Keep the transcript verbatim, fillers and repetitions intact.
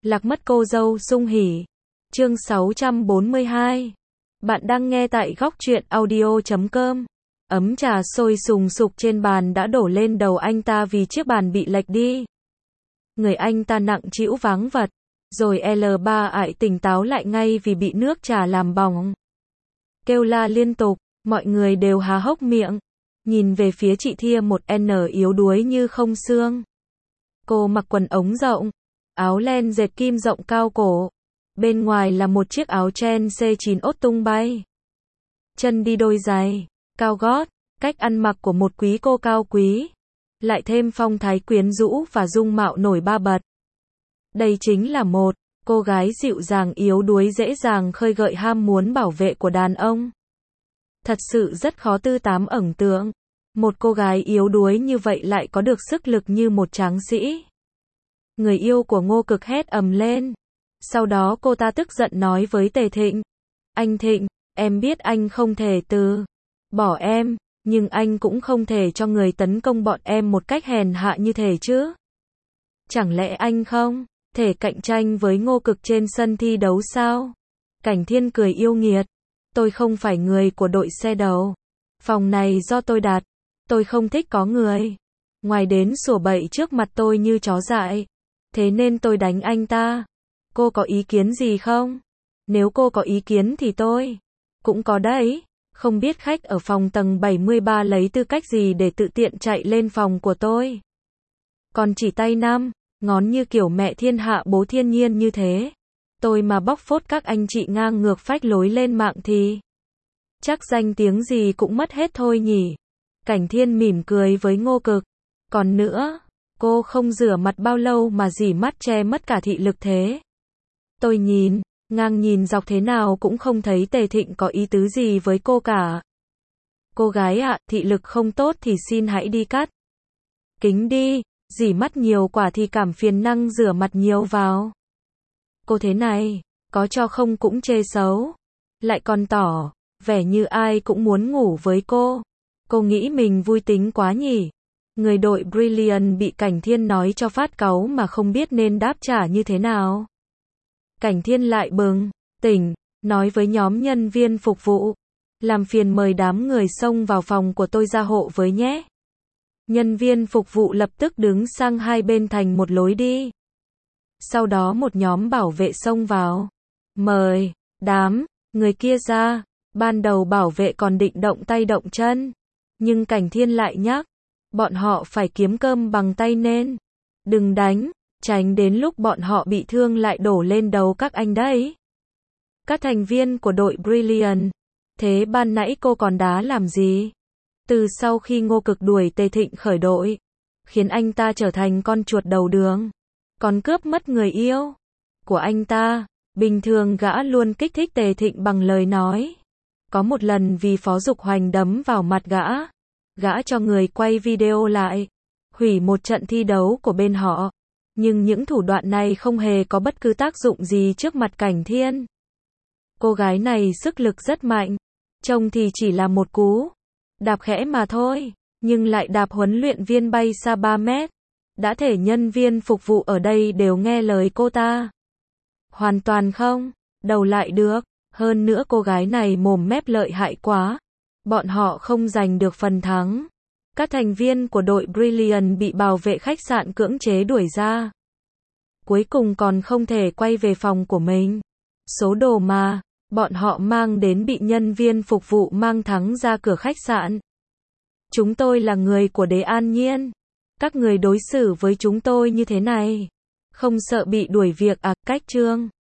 Lạc mất cô dâu sung hỉ. Chương sáu trăm bốn mươi hai. Bạn đang nghe tại góc truyện audio chấm com. Ấm trà sôi sùng sục trên bàn đã đổ lên đầu anh ta vì chiếc bàn bị lệch đi. Người anh ta nặng trĩu váng vật. Rồi L ba ải tỉnh táo lại ngay vì bị nước trà làm bỏng. Kêu la liên tục, mọi người đều há hốc miệng. Nhìn về phía chị Thia một N yếu đuối như không xương. Cô mặc quần ống rộng, áo len dệt kim rộng cao cổ. Bên ngoài là một chiếc áo chen C chín ốt tung bay. Chân đi đôi giày, cao gót, cách ăn mặc của một quý cô cao quý. Lại thêm phong thái quyến rũ và dung mạo nổi ba bật. Đây chính là một cô gái dịu dàng yếu đuối dễ dàng khơi gợi ham muốn bảo vệ của đàn ông. Thật sự rất khó tư tám ẩn tượng. Một cô gái yếu đuối như vậy lại có được sức lực như một tráng sĩ. Người yêu của Ngô Cực hét ầm lên. Sau đó cô ta tức giận nói với Tề Thịnh. Anh Thịnh, em biết anh không thể từ bỏ em, nhưng anh cũng không thể cho người tấn công bọn em một cách hèn hạ như thế chứ. Chẳng lẽ anh không thể cạnh tranh với Ngô Cực trên sân thi đấu sao? Cảnh Thiên cười yêu nghiệt. Tôi không phải người của đội xe đầu. Phòng này do tôi đặt. Tôi không thích có người ngoài đến sủa bậy trước mặt tôi như chó dại. Thế nên tôi đánh anh ta. Cô có ý kiến gì không? Nếu cô có ý kiến thì tôi cũng có đấy. Không biết khách ở phòng tầng bảy mươi ba lấy tư cách gì để tự tiện chạy lên phòng của tôi. Còn chỉ tay năm ngón như kiểu mẹ thiên hạ bố thiên nhiên như thế. Tôi mà bóc phốt các anh chị ngang ngược phách lối lên mạng thì chắc danh tiếng gì cũng mất hết thôi nhỉ. Cảnh Thiên mỉm cười với Ngô Cực. Còn nữa, cô không rửa mặt bao lâu mà dỉ mắt che mất cả thị lực thế. Tôi nhìn, ngang nhìn dọc thế nào cũng không thấy Tề Thịnh có ý tứ gì với cô cả. Cô gái ạ, thị lực không tốt thì xin hãy đi cắt kính đi, dỉ mắt nhiều quả thì cảm phiền năng rửa mặt nhiều vào. Cô thế này, có cho không cũng chê xấu. Lại còn tỏ vẻ như ai cũng muốn ngủ với cô. Cô nghĩ mình vui tính quá nhỉ. Người đội Brilliant bị Cảnh Thiên nói cho phát cáu mà không biết nên đáp trả như thế nào. Cảnh Thiên lại bừng tỉnh, nói với nhóm nhân viên phục vụ. Làm phiền mời đám người xông vào phòng của tôi ra hộ với nhé. Nhân viên phục vụ lập tức đứng sang hai bên thành một lối đi. Sau đó một nhóm bảo vệ xông vào. Mời đám người kia ra. Ban đầu bảo vệ còn định động tay động chân. Nhưng Cảnh Thiên lại nhắc. Bọn họ phải kiếm cơm bằng tay nên đừng đánh, tránh đến lúc bọn họ bị thương lại đổ lên đầu các anh đấy. Các thành viên của đội Brilliant. Thế ban nãy cô còn đá làm gì? Từ sau khi Ngô Cực đuổi Tề Thịnh khỏi đội, khiến anh ta trở thành con chuột đầu đường, còn cướp mất người yêu của anh ta. Bình thường gã luôn kích thích Tề Thịnh bằng lời nói. Có một lần vì Phó Dục Hoành đấm vào mặt gã, gã cho người quay video lại, hủy một trận thi đấu của bên họ. Nhưng những thủ đoạn này không hề có bất cứ tác dụng gì trước mặt Cảnh Thiên. Cô gái này sức lực rất mạnh, trông thì chỉ là một cú đạp khẽ mà thôi, nhưng lại đạp huấn luyện viên bay xa ba mét. Đã thể nhân viên phục vụ ở đây đều nghe lời cô ta. Hoàn toàn không đầu lại được. Hơn nữa cô gái này mồm mép lợi hại quá. Bọn họ không giành được phần thắng. Các thành viên của đội Brilliant bị bảo vệ khách sạn cưỡng chế đuổi ra. Cuối cùng còn không thể quay về phòng của mình. Số đồ mà bọn họ mang đến bị nhân viên phục vụ mang thắng ra cửa khách sạn. Chúng tôi là người của Đế An Nhiên. Các người đối xử với chúng tôi như thế này, không sợ bị đuổi việc à? Cách trương